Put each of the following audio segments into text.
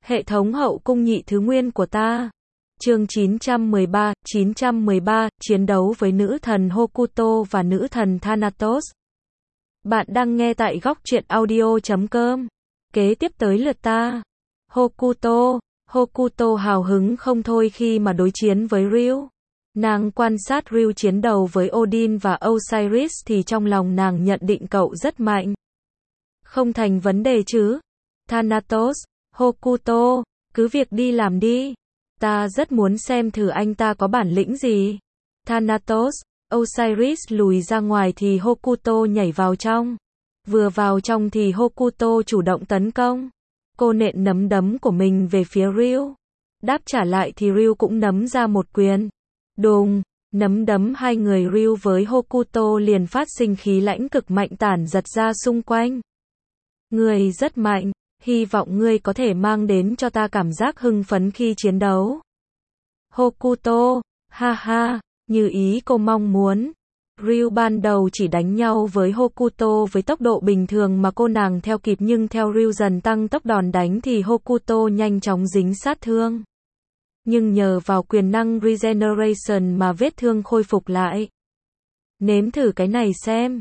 Hệ thống hậu cung nhị thứ nguyên của ta. Chương 913, chiến đấu với nữ thần Hokuto và nữ thần Thanatos. Bạn đang nghe tại góc truyện audio.com. Kế tiếp tới lượt ta. Hokuto hào hứng không thôi khi mà đối chiến với Ryu. Nàng quan sát Ryu chiến đấu với Odin và Osiris thì trong lòng nàng nhận định cậu rất mạnh. Không thành vấn đề chứ. Thanatos, Hokuto, cứ việc đi làm đi. Ta rất muốn xem thử anh ta có bản lĩnh gì. Thanatos, Osiris lùi ra ngoài thì Hokuto nhảy vào trong. Vừa vào trong thì Hokuto chủ động tấn công. Cô nện nắm đấm của mình về phía Ryu. Đáp trả lại thì Ryu cũng nắm ra một quyền. Đùng, nắm đấm hai người Ryu với Hokuto liền phát sinh khí lãnh cực mạnh tản giật ra xung quanh. Ngươi rất mạnh, hy vọng ngươi có thể mang đến cho ta cảm giác hưng phấn khi chiến đấu. Hokuto, ha ha, như ý cô mong muốn. Ryu ban đầu chỉ đánh nhau với Hokuto với tốc độ bình thường mà cô nàng theo kịp, nhưng theo Ryu dần tăng tốc đòn đánh thì Hokuto nhanh chóng dính sát thương. Nhưng nhờ vào quyền năng Regeneration mà vết thương khôi phục lại. Nếm thử cái này xem.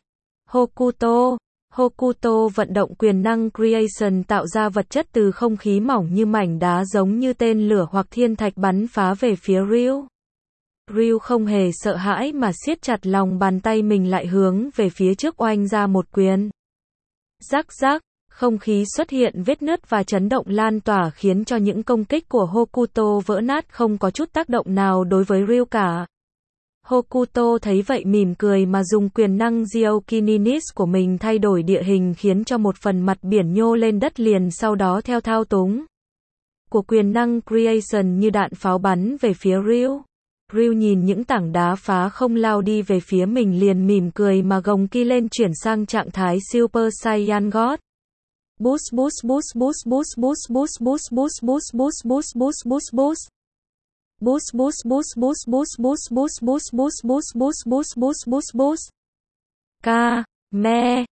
Hokuto vận động quyền năng Creation tạo ra vật chất từ không khí mỏng như mảnh đá giống như tên lửa hoặc thiên thạch bắn phá về phía Ryu. Ryu không hề sợ hãi mà siết chặt lòng bàn tay mình lại hướng về phía trước oanh ra một quyền. Rắc rắc, không khí xuất hiện vết nứt và chấn động lan tỏa khiến cho những công kích của Hokuto vỡ nát, không có chút tác động nào đối với Ryu cả. Hokuto thấy vậy mỉm cười mà dùng quyền năng Geokinesis của mình thay đổi địa hình khiến cho một phần mặt biển nhô lên đất liền, sau đó theo thao túng của quyền năng Creation như đạn pháo bắn về phía Ryu. Ryu nhìn những tảng đá phá không lao đi về phía mình liền mỉm cười mà gồng ki lên chuyển sang trạng thái Super Saiyan God. Boost boost boost boost boost boost boost boost boost boost boost boost boost boost boost. Boost boost boost boost boost boost boost boost boost boost boost boost boost boost boost. Ka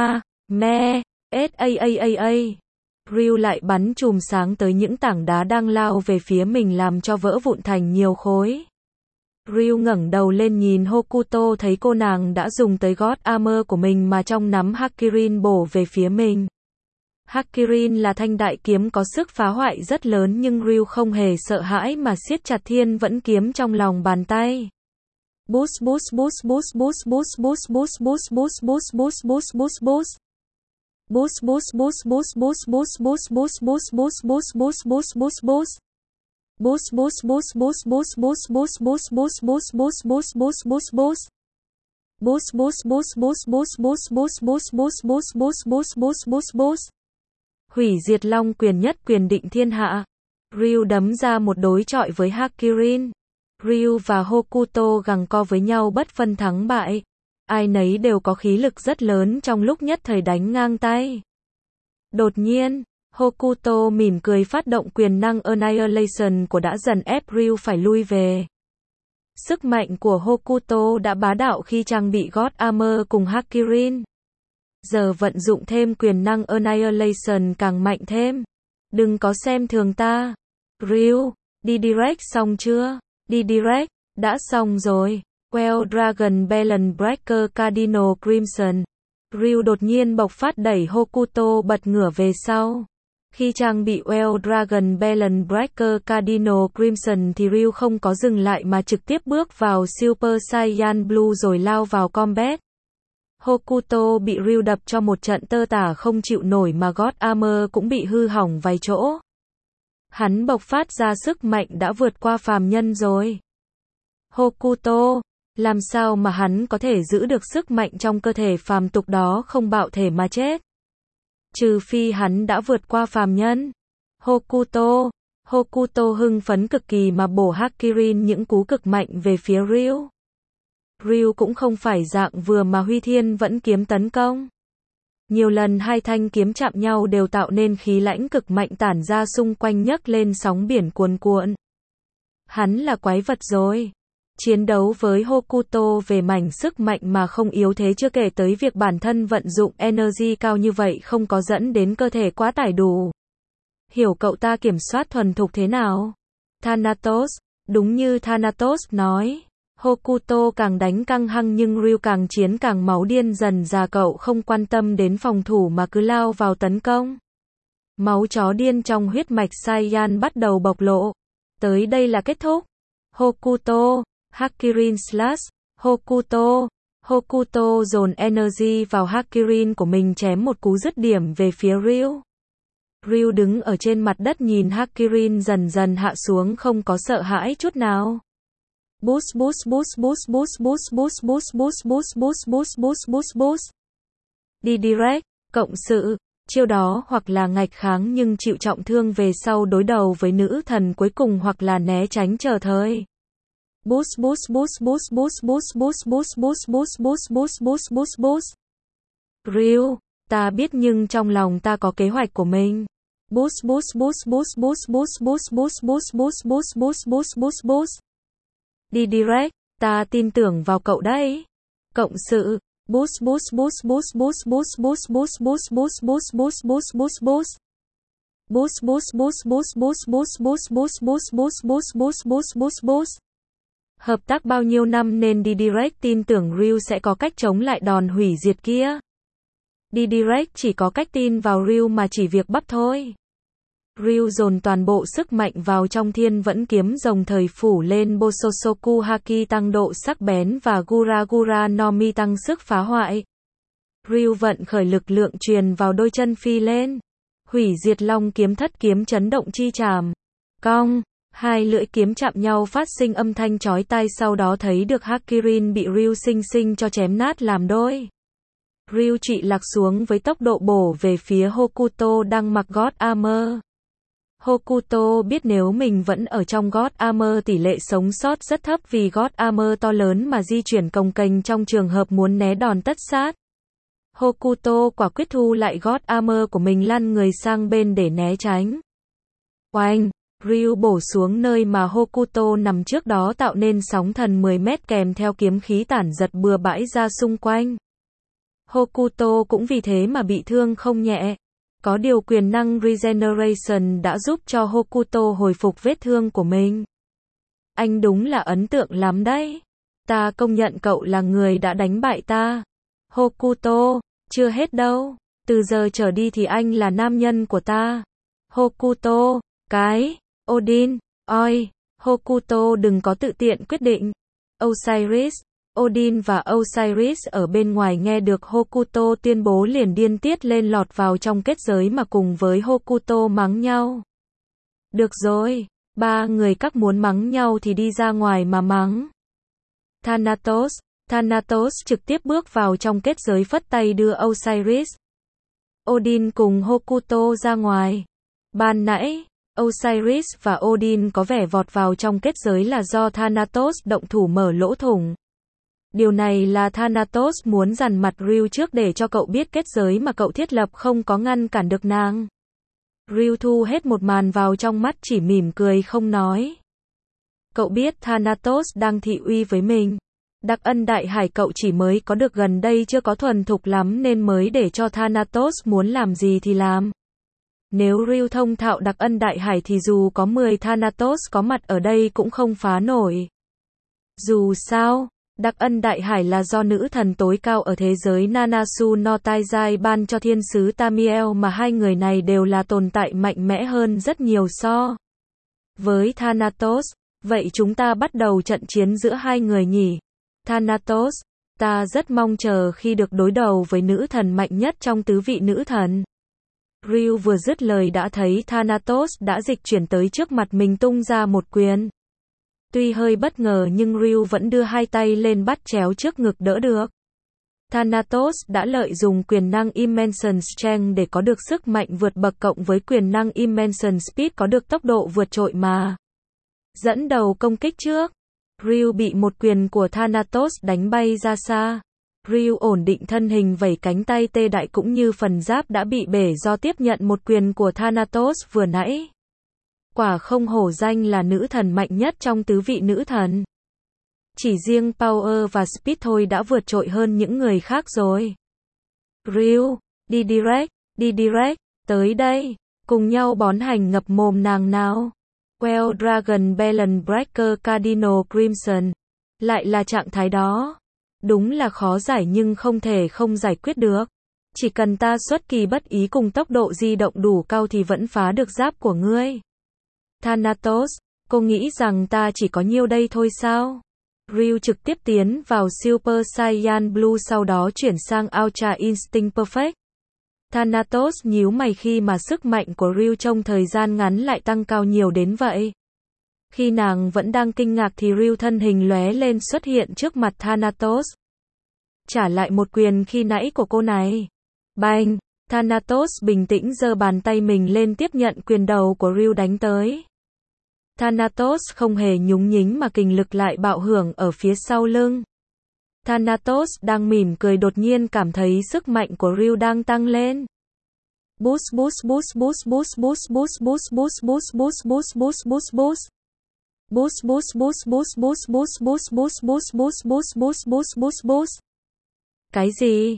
me SAAAA. Ryu lại bắn chùm sáng tới những tảng đá đang lao về phía mình làm cho vỡ vụn thành nhiều khối. Ryu ngẩng đầu lên nhìn Hokuto thấy cô nàng đã dùng tới God Armor của mình mà trong nắm Hakirin bổ về phía mình. Hakirin là thanh đại kiếm có sức phá hoại rất lớn, nhưng Ryu không hề sợ hãi mà siết chặt thiên vẫn kiếm trong lòng bàn tay. Boost boost boost boost boost boost boost boost boost boost boost boost boost boost boost. Boost boost boost boost boost boost boost boost boost boost boost boost boost boost boost. Boost boost boost boost boost boost boost boost boost boost boost boost boost boost boost. Boost boost boost boost boost boost boost boost boost boost boost boost boost boost boost. Hủy diệt long quyền, nhất quyền định thiên hạ. Ryu đấm ra một đối chọi với Hakirin. Ryu và Hokuto giằng co với nhau bất phân thắng bại. Ai nấy đều có khí lực rất lớn trong lúc nhất thời đánh ngang tay. Đột nhiên, Hokuto mỉm cười phát động quyền năng Annihilation của đã dần ép Ryu phải lui về. Sức mạnh của Hokuto đã bá đạo khi trang bị God Armor cùng Hakirin. Giờ vận dụng thêm quyền năng Annihilation càng mạnh thêm. Đừng có xem thường ta. Ryu, đi direct xong chưa? Đi direct, đã xong rồi. Well Dragon Balance Breaker Cardinal Crimson. Ryu đột nhiên bộc phát đẩy Hokuto bật ngửa về sau. Khi trang bị Well Dragon Balance Breaker Cardinal Crimson thì Ryu không có dừng lại mà trực tiếp bước vào Super Saiyan Blue rồi lao vào combat. Hokuto bị Ryu đập cho một trận tơ tả không chịu nổi mà God Armor cũng bị hư hỏng vài chỗ. Hắn bộc phát ra sức mạnh đã vượt qua phàm nhân rồi. Hokuto, làm sao mà hắn có thể giữ được sức mạnh trong cơ thể phàm tục đó không bạo thể mà chết? Trừ phi hắn đã vượt qua phàm nhân. Hokuto hưng phấn cực kỳ mà bổ Hakirin những cú cực mạnh về phía Ryu. Ryu cũng không phải dạng vừa mà huy thiên vẫn kiếm tấn công. Nhiều lần hai thanh kiếm chạm nhau đều tạo nên khí lãnh cực mạnh tản ra xung quanh, nhấc lên sóng biển cuồn cuộn. Hắn là quái vật rồi. Chiến đấu với Hokuto về mảnh sức mạnh mà không yếu thế, chưa kể tới việc bản thân vận dụng energy cao như vậy không có dẫn đến cơ thể quá tải đủ. Hiểu cậu ta kiểm soát thuần thục thế nào? Thanatos, đúng như Thanatos nói. Hokuto càng đánh căng hăng nhưng Ryu càng chiến càng máu điên, dần dà cậu không quan tâm đến phòng thủ mà cứ lao vào tấn công. Máu chó điên trong huyết mạch Saiyan bắt đầu bộc lộ. Tới đây là kết thúc. Hokuto, Hakirin Slash, Hokuto. Hokuto dồn energy vào Hakirin của mình, chém một cú dứt điểm về phía Ryu. Ryu đứng ở trên mặt đất nhìn Hakirin dần dần hạ xuống, không có sợ hãi chút nào. Boost boost boost boost boost boost boost boost boost boost boost boost boost boost boost. Đi direct, cộng sự, chiêu đó hoặc là nghịch kháng nhưng chịu trọng thương về sau đối đầu với nữ thần cuối cùng, hoặc là né tránh chờ thời. Boost boost boost boost boost boost boost boost boost boost boost boost boost boost boost. Ryu, ta biết nhưng trong lòng ta có kế hoạch của mình. Boost boost boost boost boost boost boost boost boost boost boost boost boost boost boost. Đi direct, ta tin tưởng vào cậu đấy. Cộng sự, boost boost boost boost boost boost boost boost boost boost boost boost boost boost boost. Boost boost boost boost boost boost boost boost boost boost boost boost boost boost boost. Hợp tác bao nhiêu năm nên đi direct tin tưởng Ryu sẽ có cách chống lại đòn hủy diệt kia. Đi direct chỉ có cách tin vào Ryu mà chỉ việc bắp thôi. Ryu dồn toàn bộ sức mạnh vào trong thiên vẫn kiếm rồng thời phủ lên Bososoku Haki tăng độ sắc bén và Gura Gura no Mi tăng sức phá hoại. Ryu vận khởi lực lượng truyền vào đôi chân phi lên. Hủy diệt long kiếm, thất kiếm chấn động chi chảm. Cong, hai lưỡi kiếm chạm nhau phát sinh âm thanh chói tai, sau đó thấy được Hakirin bị Ryu xinh xinh cho chém nát làm đôi. Ryu trị lạc xuống với tốc độ bổ về phía Hokuto đang mặc God Armor. Hokuto biết nếu mình vẫn ở trong God Armor tỷ lệ sống sót rất thấp vì God Armor to lớn mà di chuyển cồng kềnh trong trường hợp muốn né đòn tất sát. Hokuto quả quyết thu lại God Armor của mình, lăn người sang bên để né tránh. Oanh! Ryu bổ xuống nơi mà Hokuto nằm trước đó, tạo nên sóng thần 10 mét kèm theo kiếm khí tản giật bừa bãi ra xung quanh. Hokuto cũng vì thế mà bị thương không nhẹ. Có điều quyền năng Regeneration đã giúp cho Hokuto hồi phục vết thương của mình. Anh đúng là ấn tượng lắm đấy. Ta công nhận cậu là người đã đánh bại ta. Hokuto, chưa hết đâu. Từ giờ trở đi thì anh là nam nhân của ta. Hokuto, cái, Odin, oi, Hokuto đừng có tự tiện quyết định. Osiris, Odin và Osiris ở bên ngoài nghe được Hokuto tuyên bố liền điên tiết lên, lọt vào trong kết giới mà cùng với Hokuto mắng nhau. Được rồi, ba người các muốn mắng nhau thì đi ra ngoài mà mắng. Thanatos trực tiếp bước vào trong kết giới, phất tay đưa Osiris, Odin cùng Hokuto ra ngoài. Ban nãy, Osiris và Odin có vẻ vọt vào trong kết giới là do Thanatos động thủ mở lỗ thủng. Điều này là Thanatos muốn dằn mặt Ryu trước để cho cậu biết kết giới mà cậu thiết lập không có ngăn cản được nàng. Ryu thu hết một màn vào trong mắt, chỉ mỉm cười không nói. Cậu biết Thanatos đang thị uy với mình. Đặc ân đại hải cậu chỉ mới có được gần đây, chưa có thuần thục lắm nên mới để cho Thanatos muốn làm gì thì làm. Nếu Ryu thông thạo đặc ân đại hải thì dù có 10 Thanatos có mặt ở đây cũng không phá nổi. Dù sao, đặc ân đại hải là do nữ thần tối cao ở thế giới Nanasu no Taizai ban cho thiên sứ Tamiel, mà hai người này đều là tồn tại mạnh mẽ hơn rất nhiều so với Thanatos. Vậy chúng ta bắt đầu trận chiến giữa hai người nhỉ? Thanatos, ta rất mong chờ khi được đối đầu với nữ thần mạnh nhất trong tứ vị nữ thần. Ryu vừa dứt lời đã thấy Thanatos đã dịch chuyển tới trước mặt mình, tung ra một quyền. Tuy hơi bất ngờ nhưng Ryu vẫn đưa hai tay lên bắt chéo trước ngực đỡ được. Thanatos đã lợi dụng quyền năng Immension Strength để có được sức mạnh vượt bậc, cộng với quyền năng Immension Speed có được tốc độ vượt trội mà dẫn đầu công kích trước. Ryu bị một quyền của Thanatos đánh bay ra xa. Ryu ổn định thân hình, vẩy cánh tay tê đại cũng như phần giáp đã bị bể do tiếp nhận một quyền của Thanatos vừa nãy. Quả không hổ danh là nữ thần mạnh nhất trong tứ vị nữ thần. Chỉ riêng Power và Speed thôi đã vượt trội hơn những người khác rồi. Ryu, đi direct, tới đây. Cùng nhau bón hành ngập mồm nàng nào. Well Dragon Balance Breaker Cardinal Crimson. Lại là trạng thái đó. Đúng là khó giải nhưng không thể không giải quyết được. Chỉ cần ta xuất kỳ bất ý cùng tốc độ di động đủ cao thì vẫn phá được giáp của ngươi. Thanatos, cô nghĩ rằng ta chỉ có nhiêu đây thôi sao? Ryu trực tiếp tiến vào Super Saiyan Blue sau đó chuyển sang Ultra Instinct Perfect. Thanatos nhíu mày khi mà sức mạnh của Ryu trong thời gian ngắn lại tăng cao nhiều đến vậy. Khi nàng vẫn đang kinh ngạc thì Ryu thân hình lóe lên xuất hiện trước mặt Thanatos. Trả lại một quyền khi nãy của cô này. Bang! Thanatos bình tĩnh giơ bàn tay mình lên tiếp nhận quyền đầu của Ryu đánh tới. Thanatos không hề nhúng nhính mà kình lực lại bạo hưởng ở phía sau lưng. Thanatos đang mỉm cười đột nhiên cảm thấy sức mạnh của Ryu đang tăng lên. Boost boost boost boost boost boost boost boost boost boost boost boost boost boost boost. Boost boost boost boost boost boost boost boost boost boost boost boost boost boost boost. Cái gì?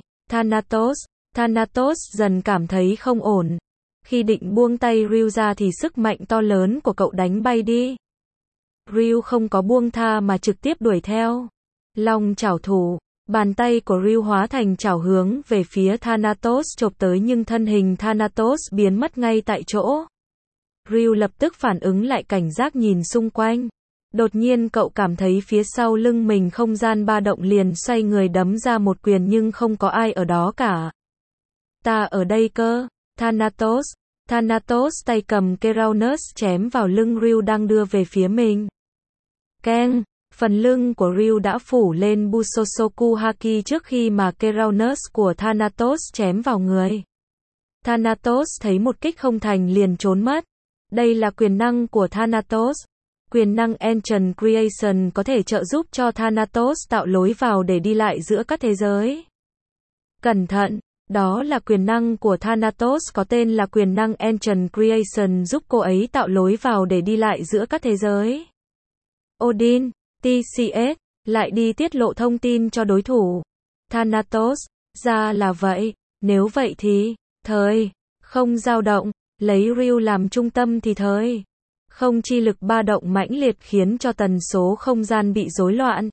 Thanatos dần cảm thấy không ổn. Khi định buông tay Ryu ra thì sức mạnh to lớn của cậu đánh bay đi. Ryu không có buông tha mà trực tiếp đuổi theo. Long chảo thủ, bàn tay của Ryu hóa thành chảo hướng về phía Thanatos chộp tới nhưng thân hình Thanatos biến mất ngay tại chỗ. Ryu lập tức phản ứng lại cảnh giác nhìn xung quanh. Đột nhiên cậu cảm thấy phía sau lưng mình không gian ba động liền xoay người đấm ra một quyền nhưng không có ai ở đó cả. Ta ở đây cơ, Thanatos tay cầm Keraunus chém vào lưng Ryu đang đưa về phía mình. Keng, phần lưng của Ryu đã phủ lên Busosoku Haki trước khi mà Keraunus của Thanatos chém vào người. Thanatos thấy một kích không thành liền trốn mất. Đây là quyền năng của Thanatos. Quyền năng Ancient Creation có thể trợ giúp cho Thanatos tạo lối vào để đi lại giữa các thế giới. Cẩn thận, đó là quyền năng của Thanatos có tên là quyền năng Ancient Creation giúp cô ấy tạo lối vào để đi lại giữa các thế giới. Odin, TCS, lại đi tiết lộ thông tin cho đối thủ. Thanatos, ra là vậy, nếu vậy thì, không dao động, lấy Ryu làm trung tâm thì không chi lực ba động mãnh liệt khiến cho tần số không gian bị rối loạn.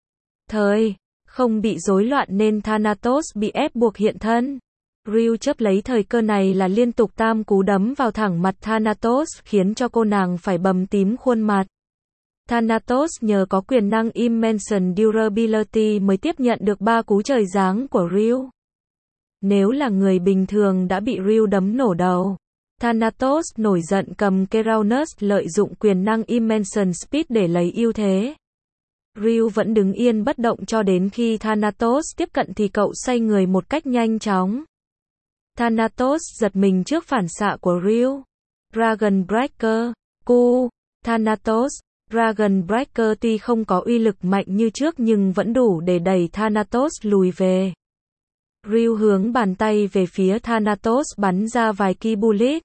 Không bị rối loạn nên Thanatos bị ép buộc hiện thân. Ryu chấp lấy thời cơ này là liên tục tam cú đấm vào thẳng mặt Thanatos khiến cho cô nàng phải bầm tím khuôn mặt. Thanatos nhờ có quyền năng Immense Durability mới tiếp nhận được 3 cú trời giáng của Ryu. Nếu là người bình thường đã bị Ryu đấm nổ đầu. Thanatos nổi giận cầm Keraunus lợi dụng quyền năng Immense Speed để lấy ưu thế. Ryu vẫn đứng yên bất động cho đến khi Thanatos tiếp cận thì cậu xoay người một cách nhanh chóng. Thanatos giật mình trước phản xạ của Ryu. Dragon Breaker, Thanatos, Dragon Breaker tuy không có uy lực mạnh như trước nhưng vẫn đủ để đẩy Thanatos lùi về. Ryu hướng bàn tay về phía Thanatos bắn ra vài ki bullet.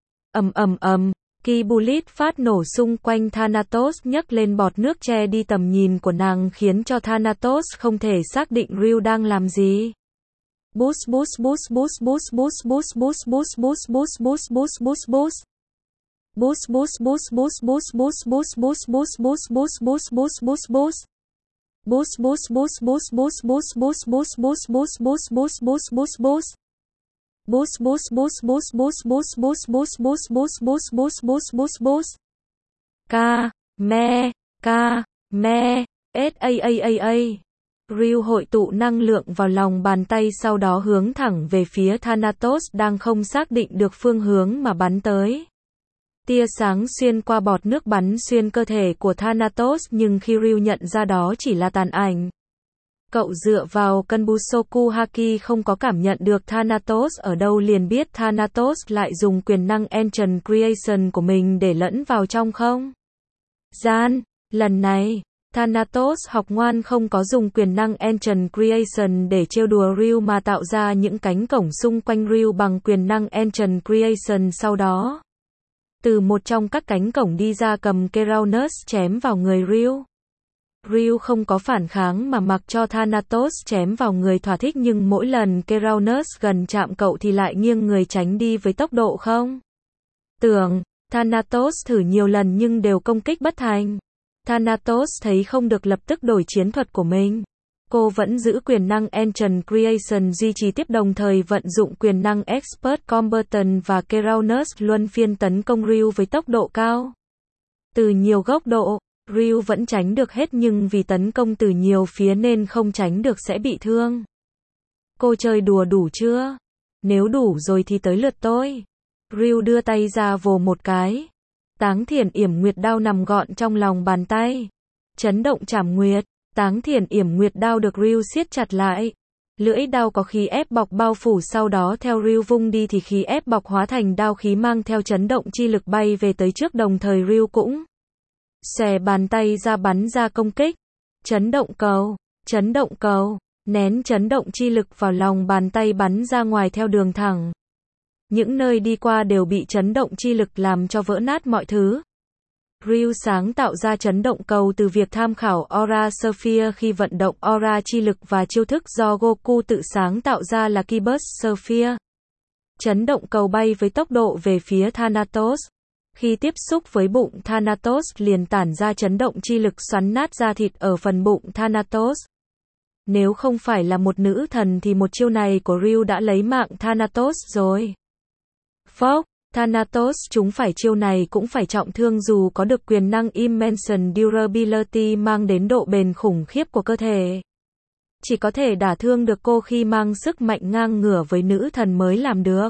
Ki bullet phát nổ xung quanh Thanatos nhấc lên bọt nước che đi tầm nhìn của nàng khiến cho Thanatos không thể xác định Ryu đang làm gì. Boost boost boost boost boost boost boost boost boost boost boost boost boost boost boost. Boost boost boost boost boost boost boost boost boost boost boost boost boost boost boost. Boost boost boost boost boost boost boost boost boost boost boost boost boost boost boost. Boost boost boost boost boost boost boost boost boost boost boost boost boost boost boost. Ka me SAAAA. Ryu hội tụ năng lượng vào lòng bàn tay sau đó hướng thẳng về phía Thanatos đang không xác định được phương hướng mà bắn tới. Tia sáng xuyên qua bọt nước bắn xuyên cơ thể của Thanatos nhưng khi Ryu nhận ra đó chỉ là tàn ảnh. Cậu dựa vào Kenbusoku Haki không có cảm nhận được Thanatos ở đâu liền biết Thanatos lại dùng quyền năng Ancient Creation của mình để lẫn vào trong không gian. Lần này, Thanatos học ngoan không có dùng quyền năng Ancient Creation để trêu đùa Ryu mà tạo ra những cánh cổng xung quanh Ryu bằng quyền năng Ancient Creation sau đó. Từ một trong các cánh cổng đi ra cầm Keraunus chém vào người Ryu. Ryu không có phản kháng mà mặc cho Thanatos chém vào người thỏa thích nhưng mỗi lần Keraunus gần chạm cậu thì lại nghiêng người tránh đi với tốc độ không Tưởng, Thanatos thử nhiều lần nhưng đều công kích bất thành. Thanatos thấy không được lập tức đổi chiến thuật của mình. Cô vẫn giữ quyền năng Ancient Creation duy trì tiếp đồng thời vận dụng quyền năng Expert Combatant và Keraunus luân phiên tấn công Ryu với tốc độ cao. Từ nhiều góc độ, Ryu vẫn tránh được hết nhưng vì tấn công từ nhiều phía nên không tránh được sẽ bị thương. Cô chơi đùa đủ chưa? Nếu đủ rồi thì tới lượt tôi. Ryu đưa tay ra vồ một cái. Táng Thiền Yểm Nguyệt Đao nằm gọn trong lòng bàn tay. Chấn động Trảm Nguyệt. Táng Thiền Yểm Nguyệt Đao được Ryu siết chặt lại. Lưỡi đao có khí ép bọc bao phủ, sau đó theo Ryu vung đi thì khí ép bọc hóa thành đao khí mang theo chấn động chi lực bay về tới trước, đồng thời Ryu cũng xòe bàn tay ra bắn ra công kích. Chấn động cầu, nén chấn động chi lực vào lòng bàn tay bắn ra ngoài theo đường thẳng. Những nơi đi qua đều bị chấn động chi lực làm cho vỡ nát mọi thứ. Ryu sáng tạo ra chấn động cầu từ việc tham khảo Aura Sphere khi vận động Aura chi lực và chiêu thức do Goku tự sáng tạo ra là Ki Burst Sphere. Chấn động cầu bay với tốc độ về phía Thanatos. Khi tiếp xúc với bụng Thanatos liền tản ra chấn động chi lực xoắn nát da thịt ở phần bụng Thanatos. Nếu không phải là một nữ thần thì một chiêu này của Ryu đã lấy mạng Thanatos rồi. Phốc, Thanatos chúng phải chiêu này cũng phải trọng thương dù có được quyền năng Immense Durability mang đến độ bền khủng khiếp của cơ thể. Chỉ có thể đả thương được cô khi mang sức mạnh ngang ngửa với nữ thần mới làm được.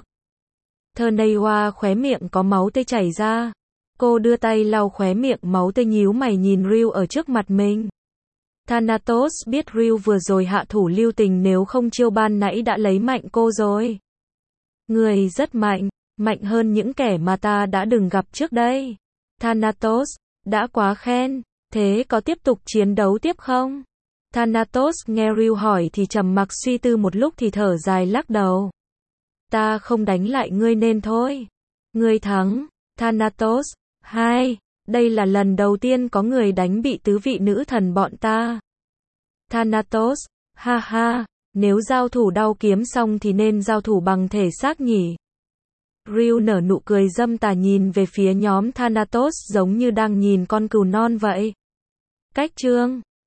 Terneiwa khóe miệng có máu tươi chảy ra. Cô đưa tay lau khóe miệng máu tươi, nhíu mày nhìn Ryu ở trước mặt mình. Thanatos biết Ryu vừa rồi hạ thủ lưu tình, nếu không chiêu ban nãy đã lấy mạnh cô rồi. Người rất mạnh, mạnh hơn những kẻ mà ta đã từng gặp trước đây. Thanatos, đã quá khen, thế có tiếp tục chiến đấu tiếp không? Thanatos nghe Ryu hỏi thì trầm mặc suy tư một lúc thì thở dài lắc đầu. Ta không đánh lại ngươi nên thôi. Ngươi thắng. Thanatos, 2. Đây là lần đầu tiên có người đánh bị tứ vị nữ thần bọn ta. Thanatos, ha ha, nếu giao thủ đao kiếm xong thì nên giao thủ bằng thể xác nhỉ. Ryu nở nụ cười dâm tà nhìn về phía nhóm Thanatos giống như đang nhìn con cừu non vậy. Cách chương